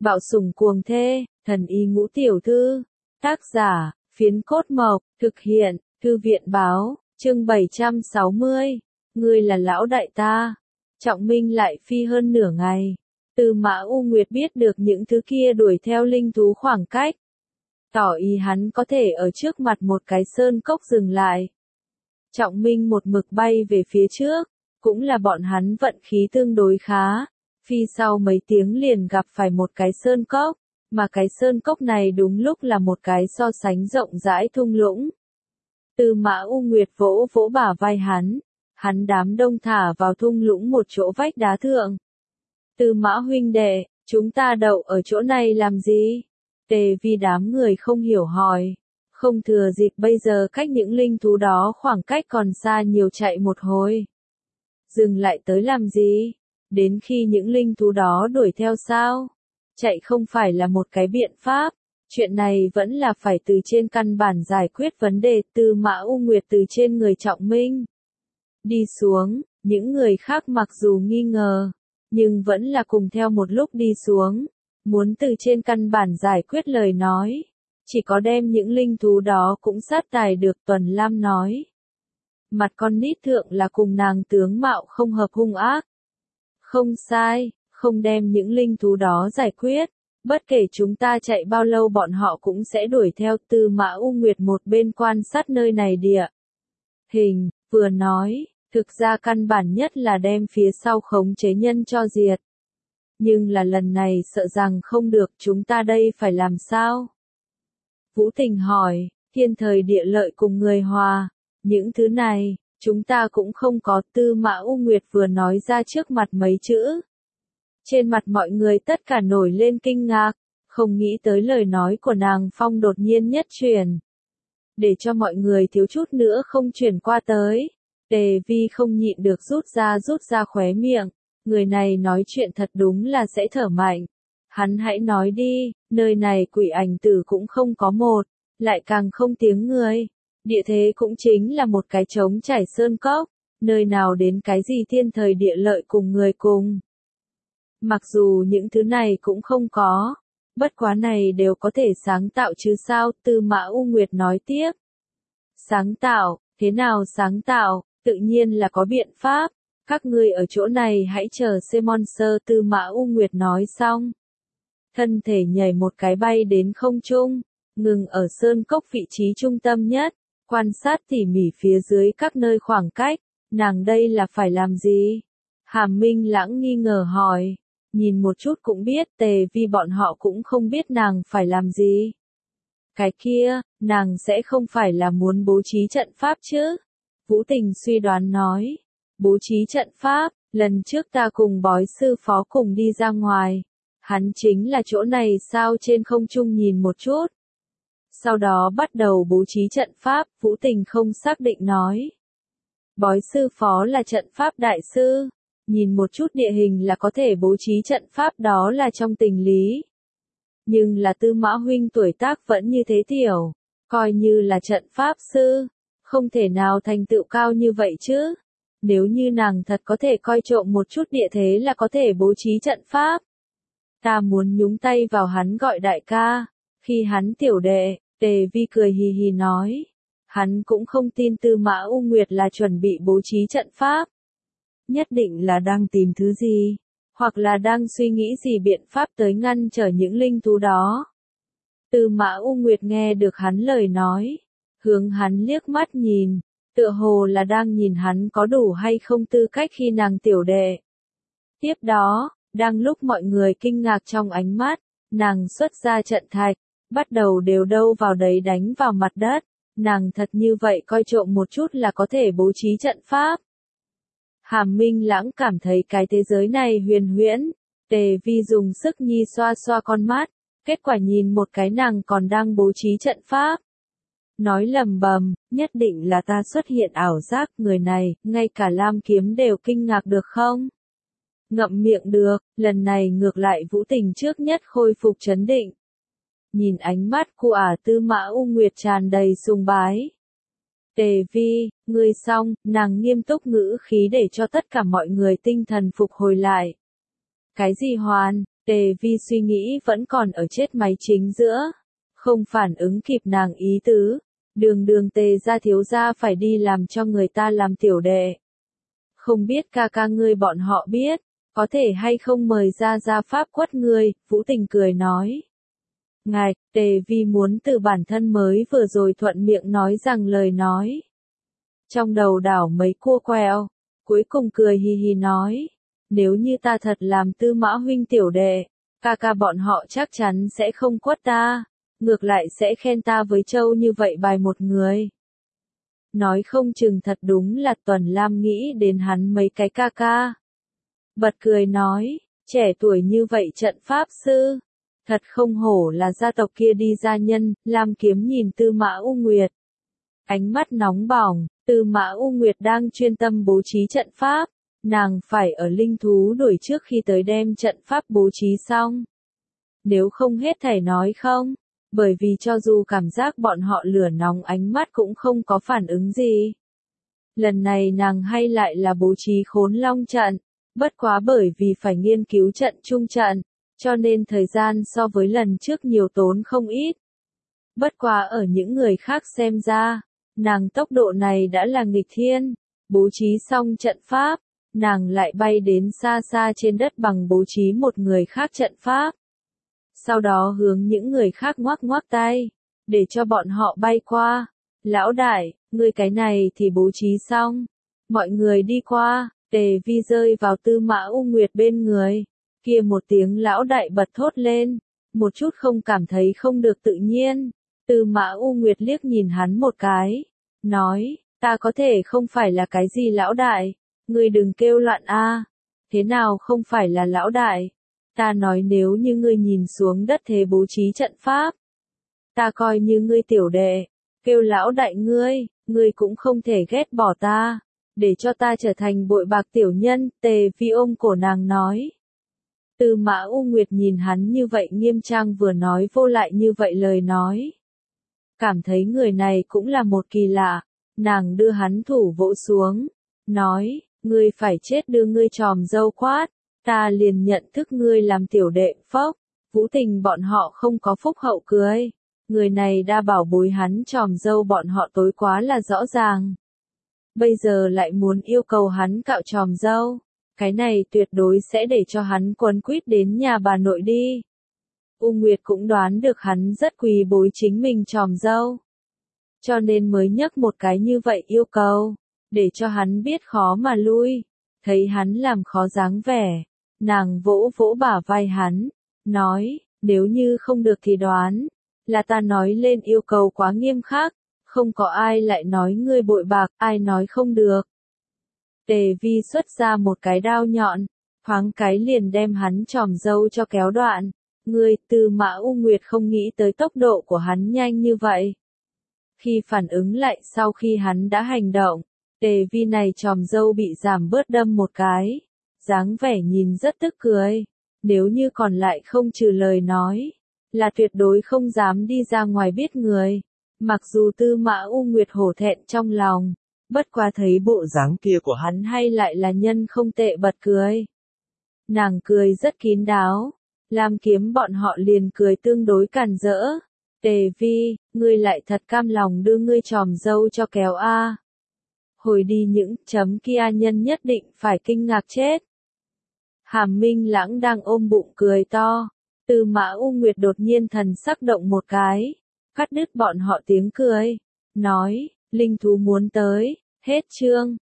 Bạo sủng cuồng thê, thần y ngũ tiểu thư. Tác giả, Phiến Cốt Mộc, thực hiện, Thư viện báo, chương 760. Ngươi là lão đại ta. Trọng Minh lại phi hơn nửa ngày. Tư Mã U Nguyệt biết được những thứ kia đuổi theo linh thú khoảng cách. Tỏ ý hắn có thể ở trước mặt một cái sơn cốc dừng lại. Trọng Minh một mực bay về phía trước, cũng là bọn hắn vận khí tương đối khá. Phi sau mấy tiếng liền gặp phải một cái sơn cốc, mà cái sơn cốc này đúng lúc là một cái so sánh rộng rãi thung lũng. Tư Mã U Nguyệt vỗ vỗ bả vai hắn đám đông thả vào thung lũng một chỗ vách đá thượng. Tư Mã huynh đệ, chúng ta đậu ở chỗ này làm gì? Tề Vi đám người không hiểu hỏi. Không thừa dịp bây giờ cách những linh thú đó khoảng cách còn xa nhiều chạy một hồi. Dừng lại tới làm gì? Đến khi những linh thú đó đuổi theo sao? Chạy không phải là một cái biện pháp. Chuyện này vẫn là phải từ trên căn bản giải quyết vấn đề. Tư Mã U Nguyệt từ trên người Trọng Minh đi xuống, những người khác mặc dù nghi ngờ, nhưng vẫn là cùng theo một lúc đi xuống. Muốn từ trên căn bản giải quyết lời nói, chỉ có đem những linh thú đó cũng sát tài được. Tuần Lam nói. Mặt con nít thượng là cùng nàng tướng mạo không hợp hung ác. Không sai, không đem những linh thú đó giải quyết, bất kể chúng ta chạy bao lâu bọn họ cũng sẽ đuổi theo. Tư Mã U Nguyệt một bên quan sát nơi này địa hình, vừa nói, thực ra căn bản nhất là đem phía sau khống chế nhân cho diệt. Nhưng là lần này sợ rằng không được, chúng ta đây phải làm sao? Vũ Tình hỏi, thiên thời địa lợi cùng người hòa, những thứ này, chúng ta cũng không có. Tư Mã U Nguyệt vừa nói ra trước mặt mấy chữ. Trên mặt mọi người tất cả nổi lên kinh ngạc, không nghĩ tới lời nói của nàng phong đột nhiên nhất chuyển. Để cho mọi người thiếu chút nữa không chuyển qua tới. Tề Vi không nhịn được rút ra khóe miệng. Người này nói chuyện thật đúng là sẽ thở mạnh. Hắn hãy nói đi, nơi này quỷ ảnh tử cũng không có một, lại càng không tiếng người. Địa thế cũng chính là một cái trống trải sơn cốc, nơi nào đến cái gì thiên thời địa lợi cùng người cùng. Mặc dù những thứ này cũng không có, bất quá này đều có thể sáng tạo chứ sao? Tư Mã U Nguyệt nói tiếp. Sáng tạo, thế nào sáng tạo? Tự nhiên là có biện pháp. Các ngươi ở chỗ này hãy chờ xem monster. Tư Mã U Nguyệt nói xong, thân thể nhảy một cái bay đến không trung, ngừng ở sơn cốc vị trí trung tâm nhất, quan sát tỉ mỉ phía dưới các nơi khoảng cách. Nàng đây là phải làm gì? Hàm Minh Lãng nghi ngờ hỏi. Nhìn một chút cũng biết. Tề Vi bọn họ cũng không biết nàng phải làm gì. Cái kia, nàng sẽ không phải là muốn bố trí trận pháp chứ? Vũ Tình suy đoán nói. Bố trí trận pháp, lần trước ta cùng Bói sư phó cùng đi ra ngoài. Hắn chính là chỗ này sao? Trên không trung nhìn một chút. Sau đó bắt đầu bố trí trận pháp. Vũ Tình không xác định nói. Bói sư phó là trận pháp đại sư. Nhìn một chút địa hình là có thể bố trí trận pháp, đó là trong tình lý. Nhưng là Tư Mã huynh tuổi tác vẫn như thế tiểu, coi như là trận pháp sư, không thể nào thành tựu cao như vậy chứ. Nếu như nàng thật có thể coi trộm một chút địa thế là có thể bố trí trận pháp. Ta muốn nhúng tay vào. Hắn gọi đại ca, khi hắn tiểu đệ. Tề Vi cười hì hì nói. Hắn cũng không tin Tư Mã U Nguyệt là chuẩn bị bố trí trận pháp. Nhất định là đang tìm thứ gì, hoặc là đang suy nghĩ gì biện pháp tới ngăn trở những linh thú đó. Tư Mã U Nguyệt nghe được hắn lời nói, hướng hắn liếc mắt nhìn, tựa hồ là đang nhìn hắn có đủ hay không tư cách khi nàng tiểu đệ. Tiếp đó, đang lúc mọi người kinh ngạc trong ánh mắt, nàng xuất ra trận thạch, bắt đầu đều đâu vào đấy đánh vào mặt đất. Nàng thật như vậy coi trộm một chút là có thể bố trí trận pháp. Hàm Minh Lãng cảm thấy cái thế giới này huyền huyễn. Tề Vi dùng sức nhi xoa xoa con mắt, kết quả nhìn một cái nàng còn đang bố trí trận pháp. Nói lầm bầm, nhất định là ta xuất hiện ảo giác. Người này, ngay cả Lam Kiếm đều kinh ngạc được không? Ngậm miệng được. Lần này ngược lại Vũ Tình trước nhất khôi phục trấn định. Nhìn ánh mắt của Tư Mã U Nguyệt tràn đầy sùng bái. Tề Vi, ngươi xong. Nàng nghiêm túc ngữ khí để cho tất cả mọi người tinh thần phục hồi lại. Cái gì hoàn? Tề Vi suy nghĩ vẫn còn ở chết máy chính giữa, không phản ứng kịp nàng ý tứ, đường Tề gia thiếu gia phải đi làm cho người ta làm tiểu đệ. Không biết ca ca ngươi bọn họ biết, có thể hay không mời ra pháp quất ngươi, Vũ Tình cười nói. Ngài, Tề Vi muốn từ bản thân mới vừa rồi thuận miệng nói rằng lời nói. Trong đầu đảo mấy cua quẹo, cuối cùng cười hì hì nói, nếu như ta thật làm Tư Mã huynh tiểu đệ, ca ca bọn họ chắc chắn sẽ không quất ta, ngược lại sẽ khen ta với Châu như vậy bài một người. Nói không chừng thật đúng là Tuần Lam nghĩ đến hắn mấy cái ca ca. Bật cười nói, trẻ tuổi như vậy trận pháp sư, thật không hổ là gia tộc kia đi gia nhân. Lam Kiếm nhìn Tư Mã U Nguyệt. Ánh mắt nóng bỏng, Tư Mã U Nguyệt đang chuyên tâm bố trí trận pháp, nàng phải ở linh thú đuổi trước khi tới đem trận pháp bố trí xong. Nếu không hết thảy nói không, bởi vì cho dù cảm giác bọn họ lửa nóng ánh mắt cũng không có phản ứng gì. Lần này nàng hay lại là bố trí Khốn Long trận, bất quá bởi vì phải nghiên cứu trận trung trận, cho nên thời gian so với lần trước nhiều tốn không ít. Bất quá ở những người khác xem ra, nàng tốc độ này đã là nghịch thiên, bố trí xong trận pháp, nàng lại bay đến xa xa trên đất bằng bố trí một người khác trận pháp. Sau đó hướng những người khác ngoắc ngoắc tay, để cho bọn họ bay qua. Lão đại, ngươi cái này thì bố trí xong. Mọi người đi qua, Tề Vi rơi vào Tư Mã U Nguyệt bên người. Kia một tiếng lão đại bật thốt lên, một chút không cảm thấy không được tự nhiên. Tư Mã U Nguyệt liếc nhìn hắn một cái, nói, ta có thể không phải là cái gì lão đại, ngươi đừng kêu loạn a. Thế nào không phải là lão đại? Ta nói nếu như ngươi nhìn xuống đất thế bố trí trận pháp, ta coi như ngươi tiểu đệ, kêu lão đại ngươi cũng không thể ghét bỏ ta, để cho ta trở thành bội bạc tiểu nhân. Tề Vi ôm cổ nàng nói. Tư Mã U Nguyệt nhìn hắn như vậy nghiêm trang vừa nói vô lại như vậy lời nói. Cảm thấy người này cũng là một kỳ lạ, nàng đưa hắn thủ vỗ xuống, nói, ngươi phải chết đưa ngươi tròm dâu quát, ta liền nhận thức ngươi làm tiểu đệ. Phốc, Vũ Tình bọn họ không có phúc hậu cưới, người này đa bảo bối hắn tròm dâu bọn họ tối quá là rõ ràng. Bây giờ lại muốn yêu cầu hắn cạo tròm dâu, cái này tuyệt đối sẽ để cho hắn quấn quýt đến nhà bà nội đi. U Nguyệt cũng đoán được hắn rất quý bối chính mình tròm dâu, cho nên mới nhấc một cái như vậy yêu cầu, để cho hắn biết khó mà lui. Thấy hắn làm khó dáng vẻ, nàng vỗ vỗ bả vai hắn, nói, nếu như không được thì đoán, là ta nói lên yêu cầu quá nghiêm khắc, không có ai lại nói ngươi bội bạc, ai nói không được. Tề Vi xuất ra một cái đao nhọn, thoáng cái liền đem hắn tròm dâu cho kéo đoạn. Ngươi, Tư Mã U Nguyệt không nghĩ tới tốc độ của hắn nhanh như vậy. Khi phản ứng lại sau khi hắn đã hành động, Tề Vi này tròm dâu bị giảm bớt đâm một cái, dáng vẻ nhìn rất tức cười. Nếu như còn lại không trừ lời nói, là tuyệt đối không dám đi ra ngoài biết người. Mặc dù Tư Mã U Nguyệt hổ thẹn trong lòng, bất quá thấy bộ dáng kia của hắn hay lại là nhân không tệ bật cười. Nàng cười rất kín đáo, Lam Kiếm bọn họ liền cười tương đối càn rỡ. Tề Vi, ngươi lại thật cam lòng đưa ngươi tròm dâu cho kéo a. Hồi đi những chấm kia nhân nhất định phải kinh ngạc chết. Hàm Minh Lãng đang ôm bụng cười to, Tư Mã U Nguyệt đột nhiên thần sắc động một cái, cắt đứt bọn họ tiếng cười, nói, linh thú muốn tới, hết chương.